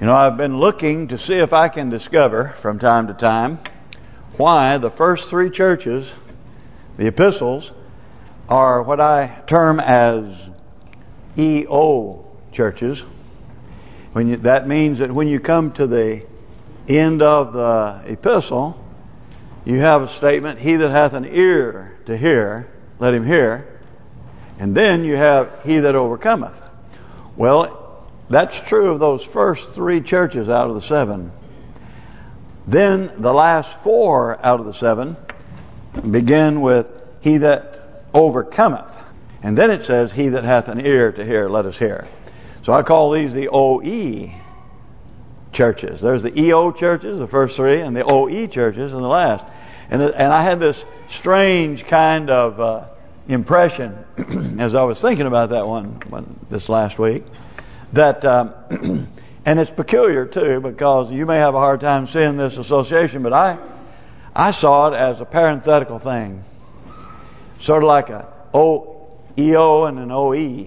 You know, I've been looking to see if I can discover from time to time why the first three churches, the epistles, are what I term as EO churches. That means that when you come to the end of the epistle, you have a statement, "He that hath an ear to hear, let him hear." And then you have, "He that overcometh." Well, that's true of those first three churches out of the seven. Then the last four out of the seven begin with, "He that overcometh." And then it says, "He that hath an ear to hear, let us hear." So I call these the OE churches. There's the EO churches, the first three, and the OE churches in the last. And I had this strange kind of impression as I was thinking about that one this last week, that and it's peculiar too, because you may have a hard time seeing this association, but I saw it as a parenthetical thing, sort of like a EO and an OE.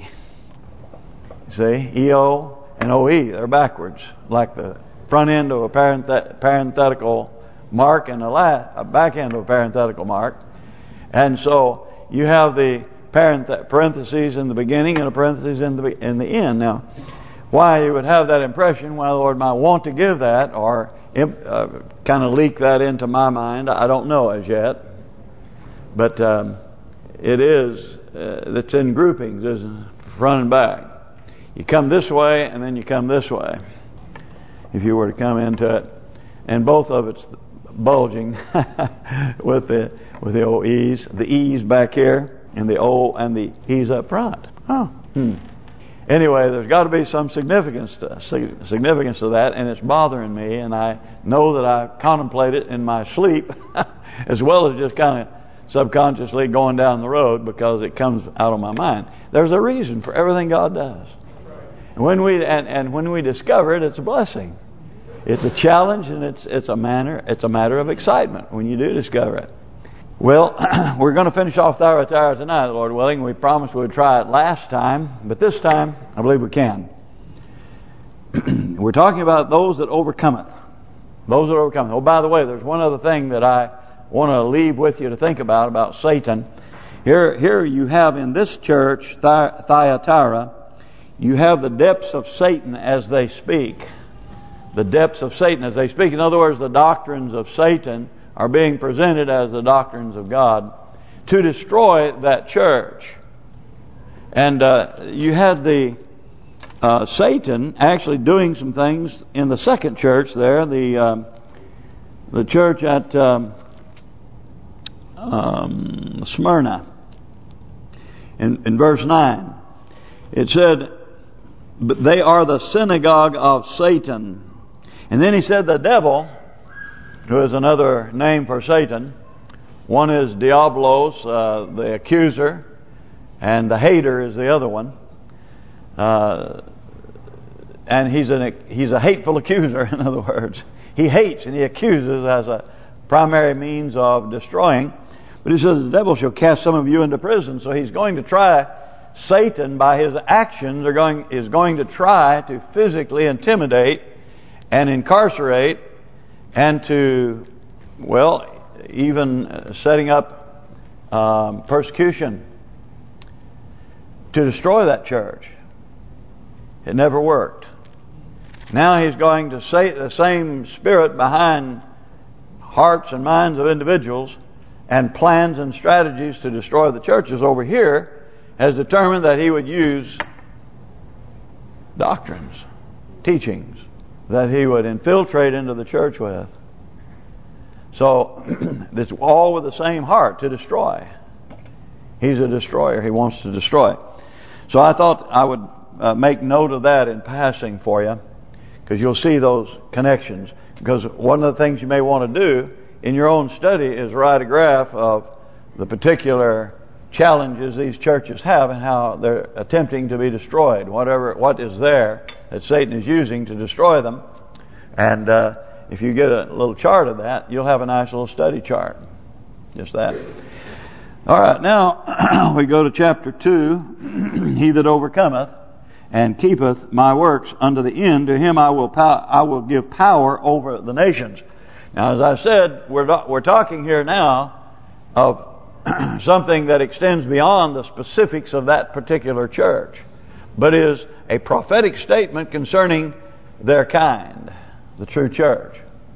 See, EO and OE, they're backwards, like the front end of a parenthetical mark and a back end of a parenthetical mark. And so you have the parentheses in the beginning and a parenthesis in the end. Now, why you would have that impression, why the Lord might want to give that or kind of leak that into my mind, I don't know as yet. But it is, it's in groupings, isn't it? Front and back. You come this way and then you come this way, if you were to come into it. And both of it's bulging with the OEs, the E's back here, and the O and the E's up front. Anyway, there's got to be some significance to that, and it's bothering me, and I know that I contemplate it in my sleep, as well as just kind of subconsciously going down the road, because it comes out of my mind. There's a reason for everything God does, and when we discover it, it's a blessing. It's a challenge, and it's a matter of excitement when you do discover it. Well, we're going to finish off Thyatira tonight, Lord willing. We promised we would try it last time, but this time I believe we can. We're talking about those that overcometh. Those that overcometh. Oh, by the way, there's one other thing that I want to leave with you to think about Satan. Here you have in this church, Thyatira, you have the depths of Satan as they speak. The depths of Satan as they speak. In other words, the doctrines of Satan are being presented as the doctrines of God to destroy that church. And you had the Satan actually doing some things in the second church there, the church at Smyrna. In verse 9, it said, "But they are the synagogue of Satan." And then he said the devil, who is another name for Satan. One is Diablos, the accuser, and the hater is the other one. And he's a hateful accuser, in other words. He hates and he accuses as a primary means of destroying. But he says the devil shall cast some of you into prison. So he's going to try, Satan by his actions is going to try to physically intimidate and incarcerate, and to, well, even setting up persecution to destroy that church. It never worked. Now he's going to say the same spirit behind hearts and minds of individuals and plans and strategies to destroy the churches over here has determined that he would use doctrines, teachings that he would infiltrate into the church with. So it's all with the same heart, to destroy. He's a destroyer. He wants to destroy. So I thought I would make note of that in passing for you, because you'll see those connections. Because one of the things you may want to do in your own study is write a graph of the particular challenges these churches have and how they're attempting to be destroyed. What is there that Satan is using to destroy them. And if you get a little chart of that, you'll have a nice little study chart. Just that. All right, now we go to chapter 2, He that overcometh. and keepeth my works unto the end. To him I will give power over the nations. Now, as I said, we're talking here now of something that extends beyond the specifics of that particular church, but is a prophetic statement concerning their kind, the true church.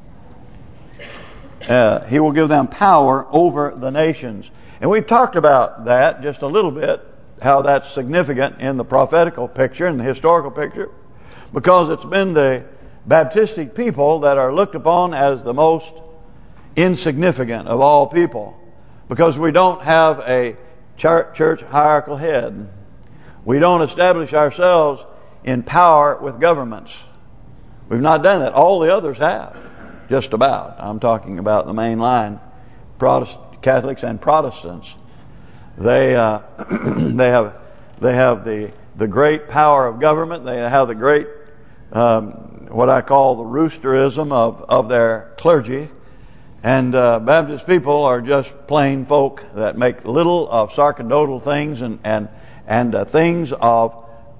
He will give them power over the nations. And we've talked about that just a little bit, how that's significant in the prophetical picture and the historical picture, because it's been the Baptistic people that are looked upon as the most insignificant of all people, because we don't have a church hierarchical head. We don't establish ourselves in power with governments. We've not done that. All the others have, just about. I'm talking about the mainline Catholics and Protestants. They have the great power of government. They have the great what I call the roosterism of their clergy. And Baptist people are just plain folk that make little of sacerdotal things and things of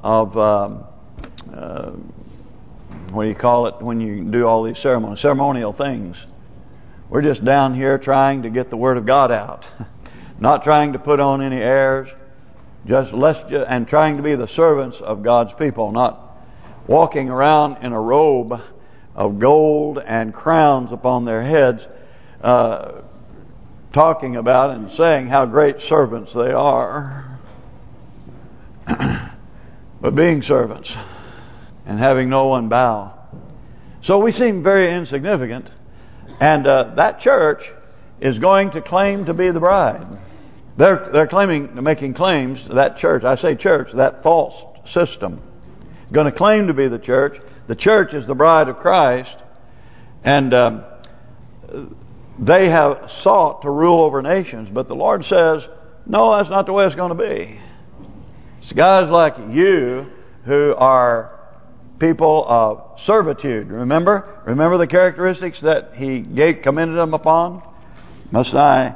what do you call it when you do all these ceremonial things. We're just down here trying to get the Word of God out, not trying to put on any airs, and trying to be the servants of God's people, not walking around in a robe of gold and crowns upon their heads, talking about and saying how great servants they are, but being servants and having no one bow. So we seem very insignificant. And that church is going to claim to be the bride. They're making claims. That church, I say church, that false system, going to claim to be the church. The church is the bride of Christ, and they have sought to rule over nations. But the Lord says, no, that's not the way it's going to be. It's guys like you who are people of servitude. Remember the characteristics that He commended them upon? Must I,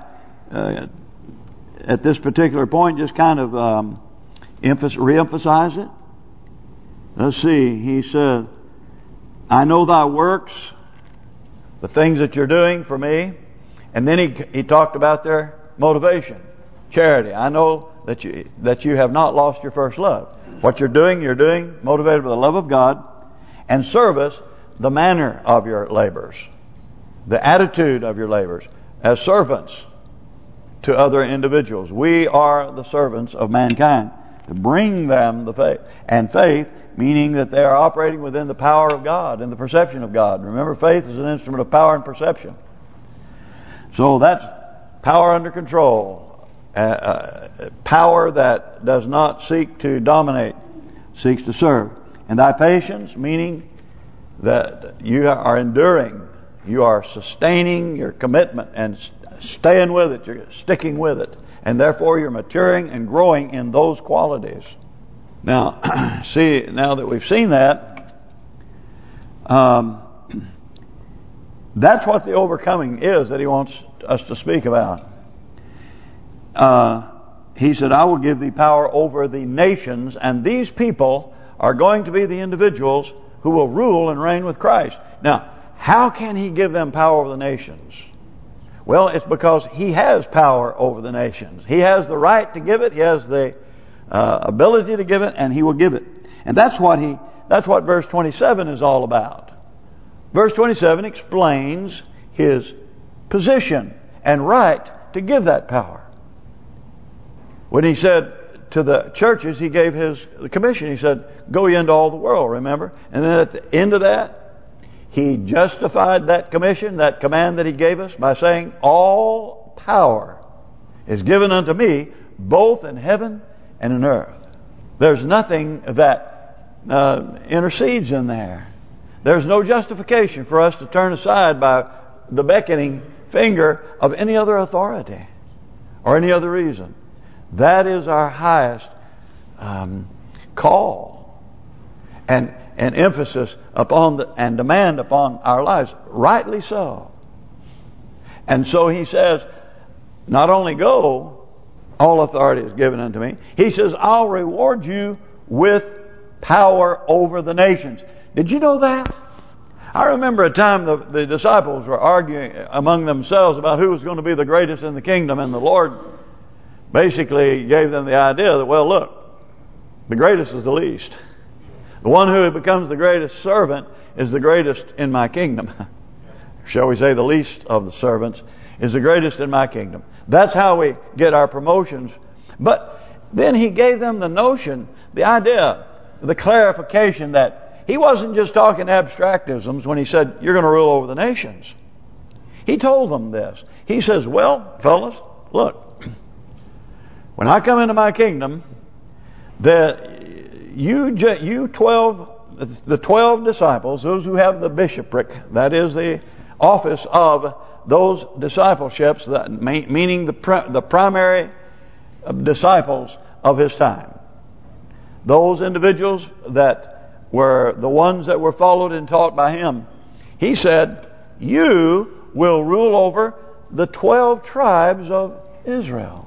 at this particular point, just kind of re-emphasize it? Let's see. He said, I know thy works, the things that you're doing for me. And then he talked about their motivation, charity. I know that you have not lost your first love. What you're doing motivated by the love of God, and service, the manner of your labors, the attitude of your labors as servants to other individuals. We are the servants of mankind to bring them the faith. And faith, meaning that they are operating within the power of God and the perception of God. Remember, faith is an instrument of power and perception. So that's power under control. Power that does not seek to dominate, seeks to serve. And thy patience, meaning that you are enduring, you are sustaining your commitment and staying with it, you're sticking with it. And therefore you're maturing and growing in those qualities. Now, see, now that we've seen that, that's what the overcoming is that He wants us to speak about. He said, I will give thee power over the nations, and these people are going to be the individuals who will rule and reign with Christ. Now, how can He give them power over the nations? Well, it's because He has power over the nations. He has the right to give it. He has the ability to give it, and He will give it. And that's what verse 27 is all about. Verse 27 explains His position and right to give that power. When He said to the churches, He gave the commission. He said, go ye into all the world, remember? And then at the end of that, He justified that commission, that command that He gave us, by saying, all power is given unto me, both in heaven and in earth. There's nothing that intercedes in there. There's no justification for us to turn aside by the beckoning finger of any other authority or any other reason. That is our highest call and emphasis upon and demand upon our lives. Rightly so. And so He says, not only go, all authority is given unto me. He says, I'll reward you with power over the nations. Did you know that? I remember a time the disciples were arguing among themselves about who was going to be the greatest in the kingdom, and the Lord basically gave them the idea that, well, look, the greatest is the least. The one who becomes the greatest servant is the greatest in my kingdom. Shall we say the least of the servants is the greatest in my kingdom. That's how we get our promotions. But then he gave them the notion, the idea, the clarification that he wasn't just talking abstractisms when he said, you're going to rule over the nations. He told them this. He says, well, fellas, look, when I come into my kingdom, that you 12, the 12 disciples, those who have the bishopric, that is the office of those discipleships, meaning the primary disciples of his time. Those individuals that were the ones that were followed and taught by him. He said, you will rule over the 12 tribes of Israel.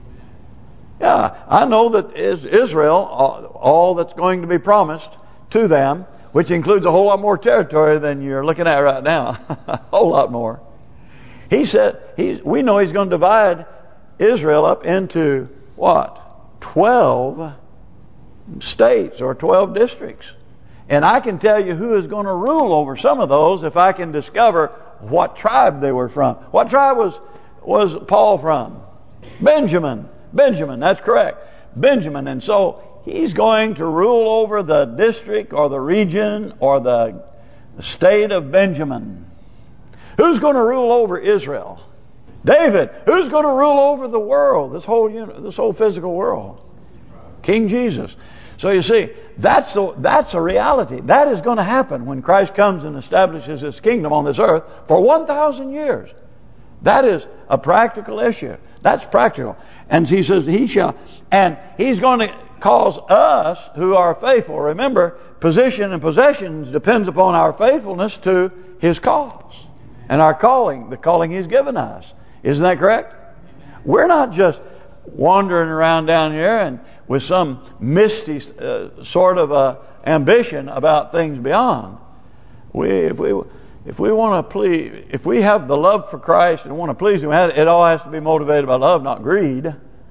Yeah, I know that Israel, all that's going to be promised to them, which includes a whole lot more territory than you're looking at right now. A whole lot more. He said, we know he's going to divide Israel up into, what? 12 states or 12 districts. And I can tell you who is going to rule over some of those if I can discover what tribe they were from. What tribe was Paul from? Benjamin. Benjamin, that's correct. Benjamin. And so he's going to rule over the district or the region or the state of Benjamin. Who's going to rule over Israel? David. Who's going to rule over the world, this whole physical world? King Jesus. So you see, that's a reality. That is going to happen when Christ comes and establishes His kingdom on this earth for 1,000 years. That is a practical issue. That's practical. And he says He shall, and He's going to cause us who are faithful. Remember, position and possessions depends upon our faithfulness to His cause and our calling, the calling He's given us. Isn't that correct? We're not just wandering around down here and with some misty sort of ambition about things beyond. If we want to please, if we have the love for Christ and want to please Him, it all has to be motivated by love, not greed,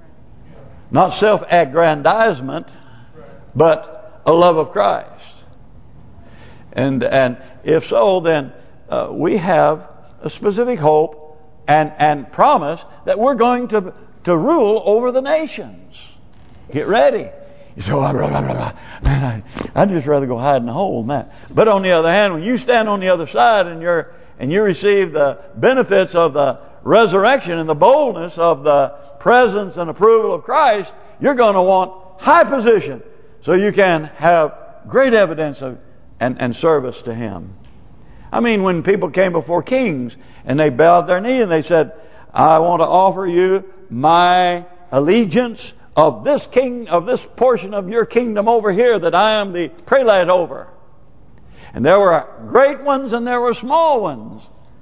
not self-aggrandizement, but a love of Christ. And if so, then we have a specific hope and promise that we're going to rule over the nations. Get ready. You say, man, I'd just rather go hide in a hole than that. But on the other hand, when you stand on the other side and you receive the benefits of the resurrection and the boldness of the presence and approval of Christ, you're going to want high position so you can have great evidence of and service to Him. I mean, when people came before kings and they bowed their knee and they said, I want to offer you my allegiance of this king, of this portion of your kingdom over here that I am the prelate over. And there were great ones and there were small ones.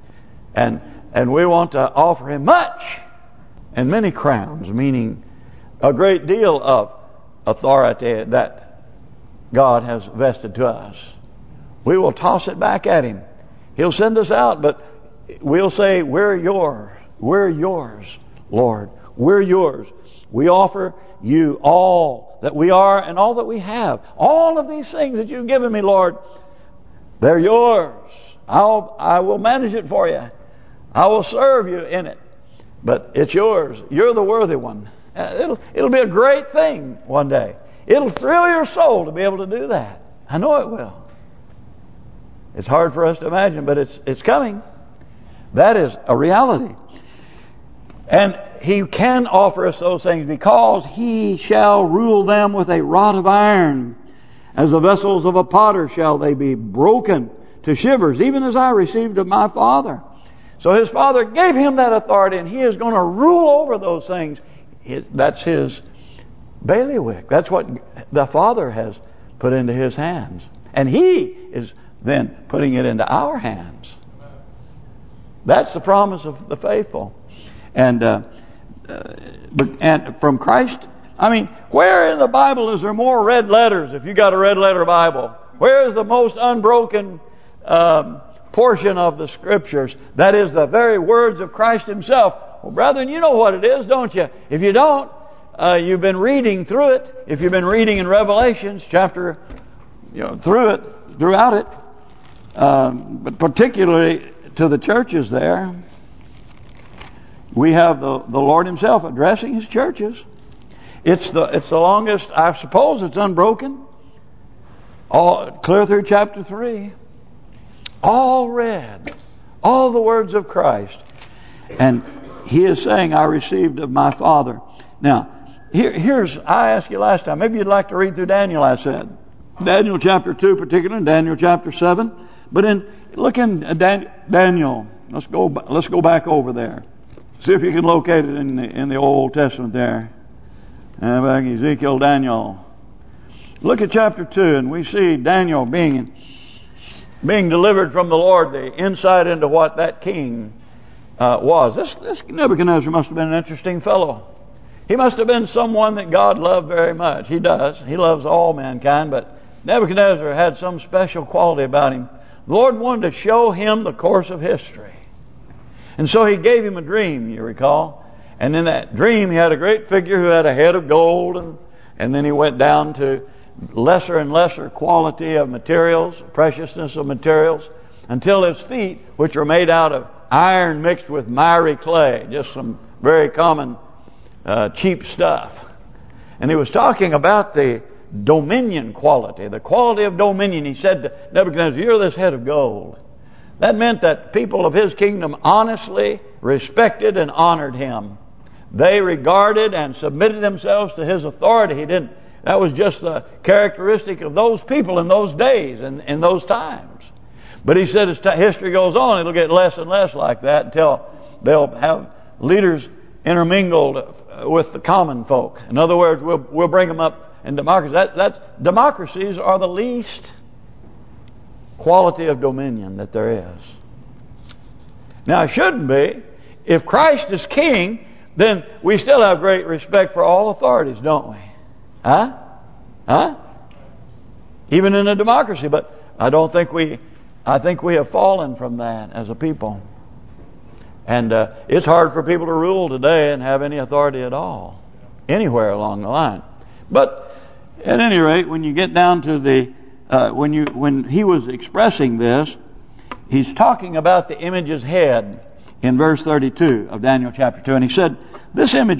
And we want to offer Him much and many crowns, meaning a great deal of authority that God has vested to us. We will toss it back at Him. He'll send us out, but we'll say, we're yours. We're yours, Lord. We're yours. We offer You all that we are and all that we have. All of these things that You've given me, Lord, they're Yours. I will manage it for You. I will serve You in it. But it's Yours. You're the worthy one. It'll be a great thing one day. It'll thrill your soul to be able to do that. I know it will. It's hard for us to imagine, but it's coming. That is a reality. And He can offer us those things because He shall rule them with a rod of iron. As the vessels of a potter shall they be broken to shivers, even as I received of my Father. So His Father gave Him that authority, and He is going to rule over those things. That's His bailiwick. That's what the Father has put into His hands. And He is then putting it into our hands. That's the promise of the faithful. And from Christ I mean, where in the Bible is there more red letters if you got a red letter Bible? Where is the most unbroken portion of the Scriptures? That is the very words of Christ Himself. Well, brethren, you know what it is, don't you? If you don't, you've been reading through it. If you've been reading in Revelations chapter, throughout it, but particularly to the churches there, we have the Lord Himself addressing His churches. It's the longest, I suppose it's unbroken. All clear through chapter 3. All read. All the words of Christ. And He is saying, I received of my Father. Now, I asked you last time, maybe you'd like to read through Daniel, I said. Daniel chapter 2 particularly, and Daniel chapter 7. But look in Daniel. Let's go back over there. See if you can locate it in the Old Testament there. Back Ezekiel, Daniel. Look at chapter 2, and we see Daniel being delivered from the Lord, the insight into what that king was. This Nebuchadnezzar must have been an interesting fellow. He must have been someone that God loved very much. He does. He loves all mankind, but Nebuchadnezzar had some special quality about him. The Lord wanted to show him the course of history. And so He gave him a dream, you recall. And in that dream he had a great figure who had a head of gold, and then he went down to lesser and lesser quality of materials, preciousness of materials, until his feet, which are made out of iron mixed with miry clay, just some very common cheap stuff. And he was talking about the dominion quality, the quality of dominion. He said to Nebuchadnezzar, you're this head of gold. That meant that people of his kingdom honestly respected and honored him. They regarded and submitted themselves to his authority. That was just the characteristic of those people in those days and in those times. But he said as history goes on, it'll get less and less like that until they'll have leaders intermingled with the common folk. In other words, we'll bring them up in democracy. Democracies are the least quality of dominion that there is. Now, it shouldn't be. If Christ is king, then we still have great respect for all authorities, don't we? Huh? Even in a democracy. But I think we have fallen from that as a people. And it's hard for people to rule today and have any authority at all, anywhere along the line. But at any rate, when you get down to the when he was expressing this, he's talking about the image's head in verse 32 of Daniel chapter 2, and he said, "This image's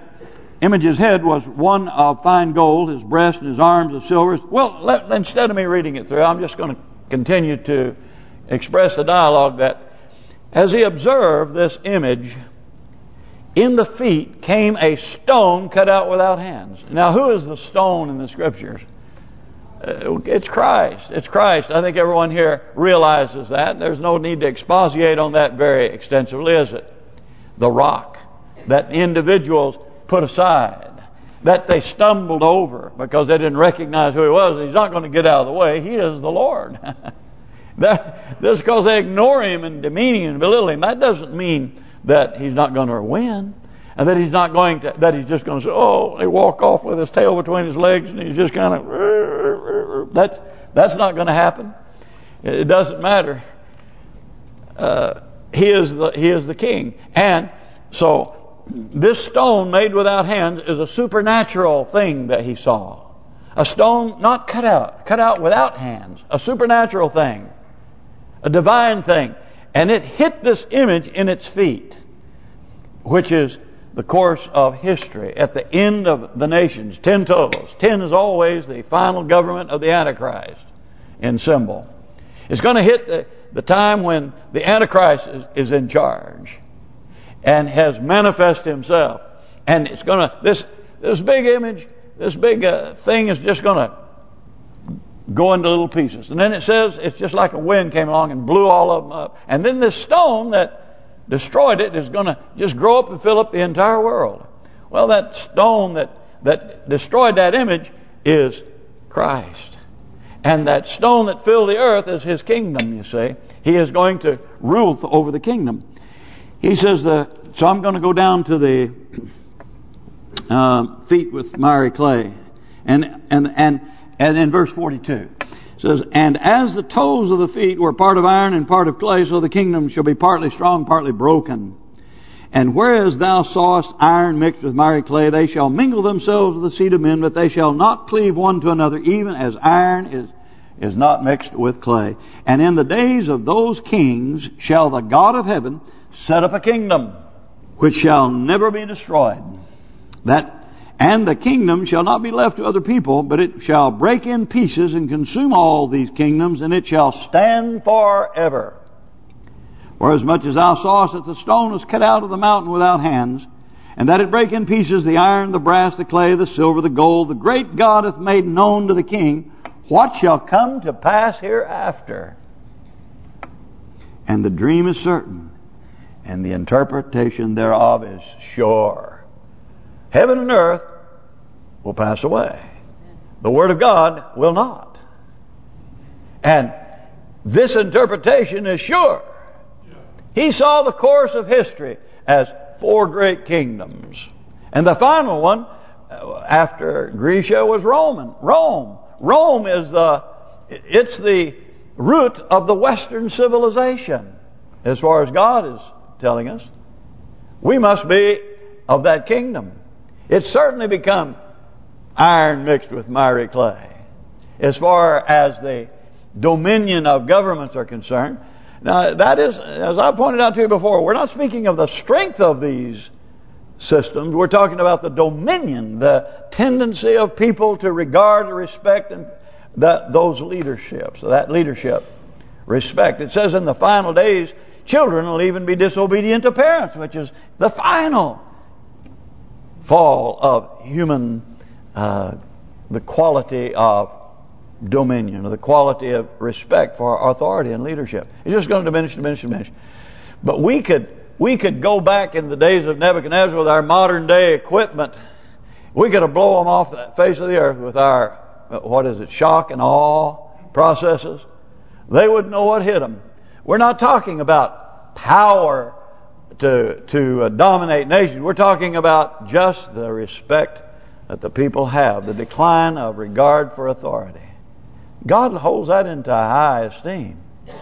head was one of fine gold, his breast and his arms of silver." Well, instead of me reading it through, I'm just going to continue to express the dialogue that as he observed this image, in the feet came a stone cut out without hands. Now, who is the stone in the Scriptures? It's Christ. It's Christ. I think everyone here realizes that. There's no need to expatiate on that very extensively, is it? The rock that individuals put aside, that they stumbled over because they didn't recognize who He was. He's not going to get out of the way. He is the Lord. Just because they ignore Him and demean Him and belittle Him, that doesn't mean that He's not going to win, and that He's not going to. That He's just going to say, "Oh," He walk off with His tail between His legs, and He's just kind of. That's not going to happen. It doesn't matter. He is the King, and so this stone made without hands is a supernatural thing that he saw. A stone not cut out without hands, a supernatural thing, a divine thing. And it hit this image in its feet, which is the course of history. At the end of the nations, 10 toes. 10 is always the final government of the Antichrist in symbol. It's going to hit the time when the Antichrist is in charge and has manifested himself. And it's going to, this big image, this big thing is just going to go into little pieces. And then it says it's just like a wind came along and blew all of them up. And then this stone that destroyed it is going to just grow up and fill up the entire world. Well, that stone that destroyed that image is Christ. And that stone that filled the earth is His kingdom, you see. He is going to rule over the kingdom. He says, so I'm going to go down to the feet with miry clay. And in verse 42 it says, and as the toes of the feet were part of iron and part of clay, so the kingdom shall be partly strong, partly broken. And whereas thou sawest iron mixed with miry clay, they shall mingle themselves with the seed of men, but they shall not cleave one to another, even as iron is not mixed with clay. And in the days of those kings shall the God of heaven set up a kingdom which shall never be destroyed. And the kingdom shall not be left to other people, but it shall break in pieces and consume all these kingdoms, and it shall stand forever. For as much as thou sawest that the stone was cut out of the mountain without hands, and that it break in pieces the iron, the brass, the clay, the silver, the gold, the great God hath made known to the king what shall come to pass hereafter. And the dream is certain, and the interpretation thereof is sure. Heaven and earth will pass away. The Word of God will not. And this interpretation is sure. He saw the course of history as 4 great kingdoms. And the final one, after Grecia, was Rome. Rome is the root of the Western civilization. As far as God is telling us, we must be of that kingdom. It's certainly become iron mixed with miry clay. As far as the dominion of governments are concerned, now that is, as I pointed out to you before, we're not speaking of the strength of these systems. We're talking about the dominion, the tendency of people to regard and respect and those leaderships, that leadership, respect. It says in the final days, children will even be disobedient to parents, which is the final fall of human, the quality of dominion, or the quality of respect for authority and leadership. It's just going to diminish. But we could go back in the days of Nebuchadnezzar with our modern day equipment. We could have blown them off the face of the earth with our, shock and awe processes. They wouldn't know what hit them. We're not talking about power to dominate nations. We're talking about just the respect that the people have, the decline of regard for authority. God holds that into high esteem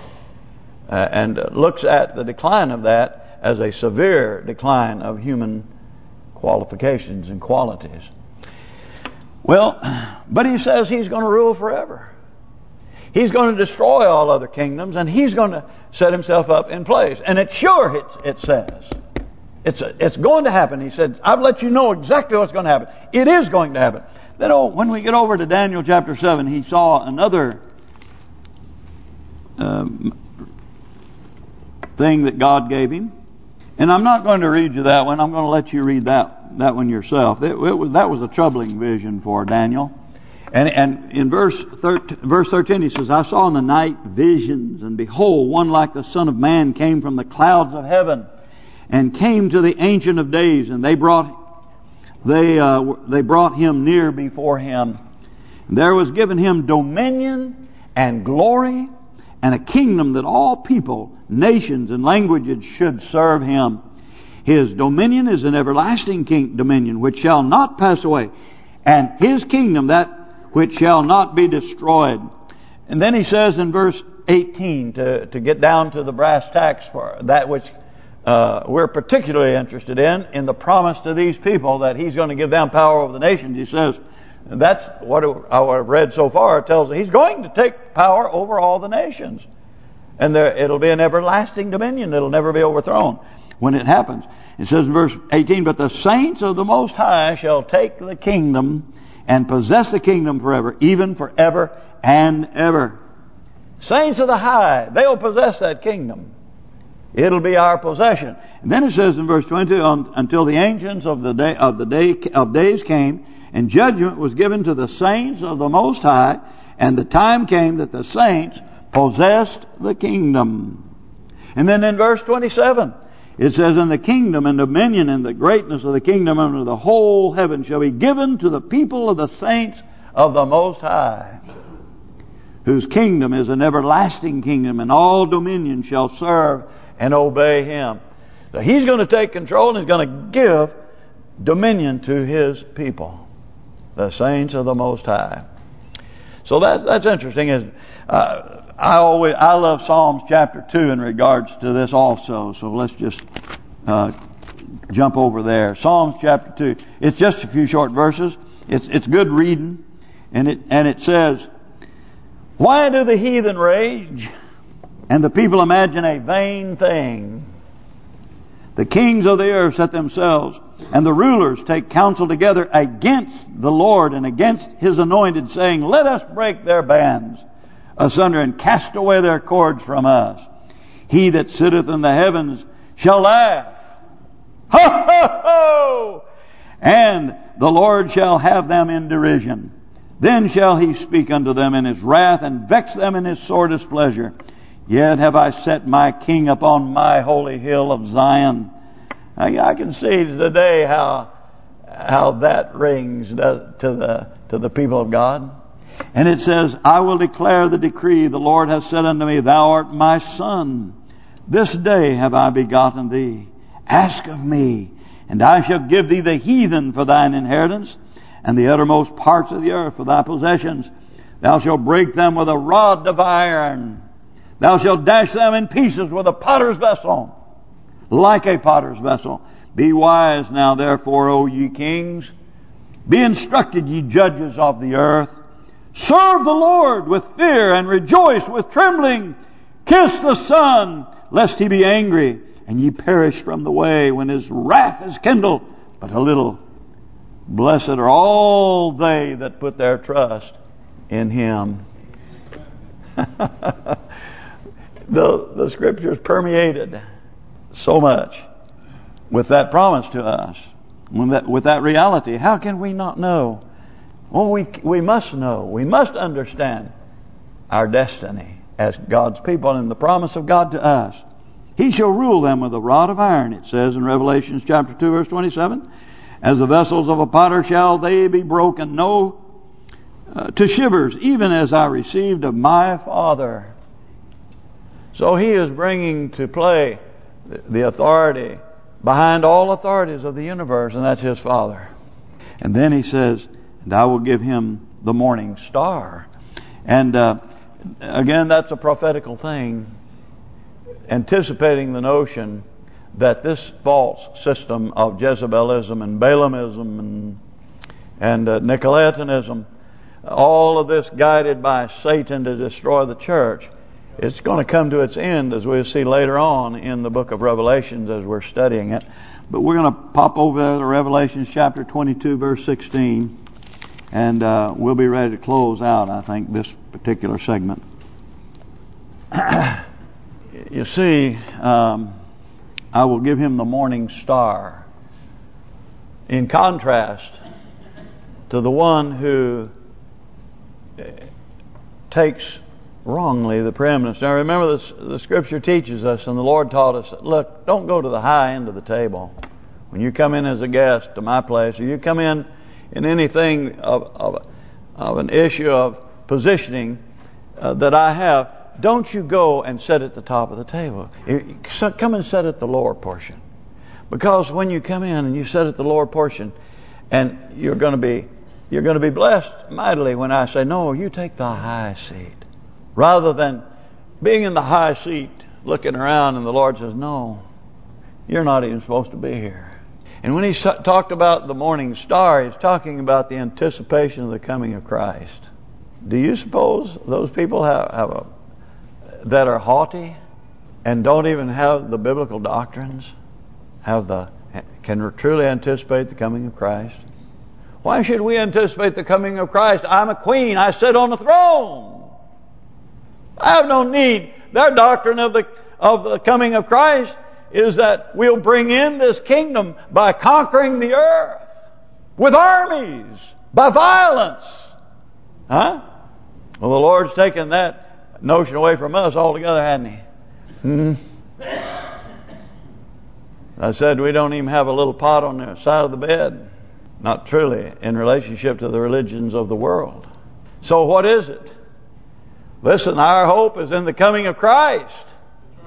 and looks at the decline of that as a severe decline of human qualifications and qualities. Well, but he says he's going to rule forever. He's going to destroy all other kingdoms, and he's going to set himself up in place. And it's sure, it says. It's going to happen. He said, I've let you know exactly what's going to happen. It is going to happen. Then when we get over to Daniel chapter 7, he saw another thing that God gave him. And I'm not going to read you that one. I'm going to let you read that one yourself. That was a troubling vision for Daniel. And in verse 13 he says, I saw in the night visions, and behold, one like the Son of Man came from the clouds of heaven, and came to the Ancient of Days, and they brought him near before him. And there was given him dominion and glory and a kingdom that all people, nations, and languages should serve him. His dominion is an everlasting dominion which shall not pass away, and his kingdom that which shall not be destroyed. And then he says in verse 18, to get down to the brass tacks for that which we're particularly interested in the promise to these people that he's going to give them power over the nations. He says, that's what I've read so far. It tells us he's going to take power over all the nations. And it'll be an everlasting dominion. It'll never be overthrown when it happens. It says in verse 18, but the saints of the Most High shall take the kingdom and possess the kingdom forever, even forever and ever. Saints of the High, they'll possess that kingdom. It'll be our possession. And then it says in verse 22, until the ancients of days came, and judgment was given to the saints of the Most High, and the time came that the saints possessed the kingdom. And then in verse 27, it says, and the kingdom and dominion and the greatness of the kingdom under the whole heaven shall be given to the people of the saints of the Most High, whose kingdom is an everlasting kingdom, and all dominion shall serve and obey him. So he's going to take control, and he's going to give dominion to His people, the saints of the Most High. So that's interesting. I love Psalms chapter 2 in regards to this also. So let's just jump over there. Psalms chapter 2. It's just a few short verses. It's good reading, and it says, "Why do the heathen rage, and the people imagine a vain thing? The kings of the earth set themselves, and the rulers take counsel together against the Lord and against His anointed, saying, Let us break their bands asunder and cast away their cords from us. He that sitteth in the heavens shall laugh. Ho, ho, ho! And the Lord shall have them in derision. Then shall He speak unto them in His wrath, and vex them in His sore displeasure. Yet have I set my King upon my holy hill of Zion." I can see today how that rings to the people of God. And it says, "I will declare the decree. The Lord hath said unto me, Thou art my son. This day have I begotten thee. Ask of me, and I shall give thee the heathen for thine inheritance, and the uttermost parts of the earth for thy possessions. Thou shalt break them with a rod of iron. Thou shalt dash them in pieces with a potter's vessel, like a potter's vessel. Be wise now, therefore, O ye kings. Be instructed, ye judges of the earth. Serve the Lord with fear, and rejoice with trembling. Kiss the Son, lest He be angry, and ye perish from the way, when His wrath is kindled but a little. Blessed are all they that put their trust in Him." The Scriptures permeated so much with that promise to us, with that reality. How can we not know? Well, we must know. We must understand our destiny as God's people and the promise of God to us. "He shall rule them with a rod of iron," it says in Revelation chapter 2 verse 27. "As the vessels of a potter shall they be broken, to shivers, even as I received of my Father." So He is bringing to play the authority behind all authorities of the universe, and that's His Father. And then He says, "And I will give him the morning star." And again, that's a prophetical thing, anticipating the notion that this false system of Jezebelism and Balaamism and Nicolaitanism, all of this guided by Satan to destroy the church, it's going to come to its end, as we'll see later on in the book of Revelations as we're studying it. But we're going to pop over to Revelation chapter 22 verse 16, and we'll be ready to close out, I think, this particular segment. You see, I will give him the morning star, in contrast to the one who takes wrongly the preeminence. Now remember, the Scripture teaches us, and the Lord taught us, look, don't go to the high end of the table. When you come in as a guest to my place, or you come in anything of an issue of positioning that I have, don't you go and sit at the top of the table. Come and sit at the lower portion. Because when you come in and you sit at the lower portion, and you're going to be blessed mightily when I say, no, you take the high seat. Rather than being in the high seat, looking around, and the Lord says, no, you're not even supposed to be here. And when He talked about the morning star, He's talking about the anticipation of the coming of Christ. Do you suppose those people that are haughty and don't even have the biblical doctrines can truly anticipate the coming of Christ? Why should we anticipate the coming of Christ? I'm a queen. I sit on the throne. I have no need. Their doctrine of the coming of Christ is that we'll bring in this kingdom by conquering the earth with armies, by violence. Huh? Well, the Lord's taken that notion away from us altogether, hasn't He? I said we don't even have a little pot on the side of the bed. Not truly in relationship to the religions of the world. So what is it? Listen, our hope is in the coming of Christ.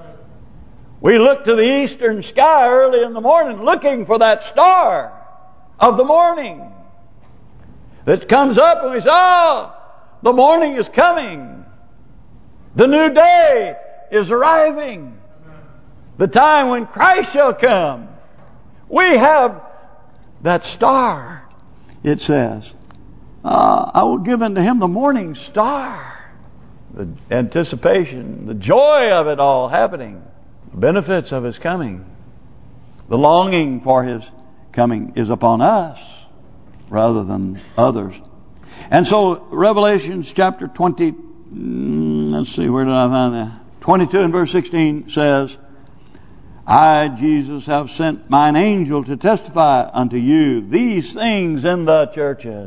We look to the eastern sky early in the morning looking for that star. of the morning that comes up and we say, oh, the morning is coming. The new day is arriving. The time when Christ shall come. We have that star, it says. I will give unto him the morning star. The anticipation, the joy of it all happening. The benefits of his coming. The longing for his coming is upon us rather than others. And so Revelation chapter 20, let's see, where did I find that? 22 and verse 16 says, I, Jesus, have sent mine angel to testify unto you these things in the churches.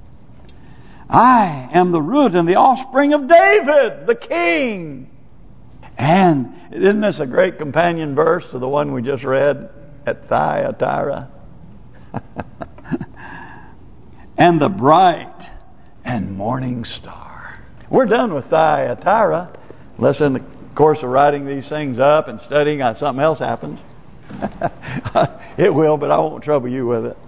I am the root and the offspring of David, the king. And isn't this a great companion verse to the one we just read at Thyatira? And the bright and morning star. We're done with Thyatira. Unless in the course of writing these things up and studying, something else happens. It will, but I won't trouble you with it.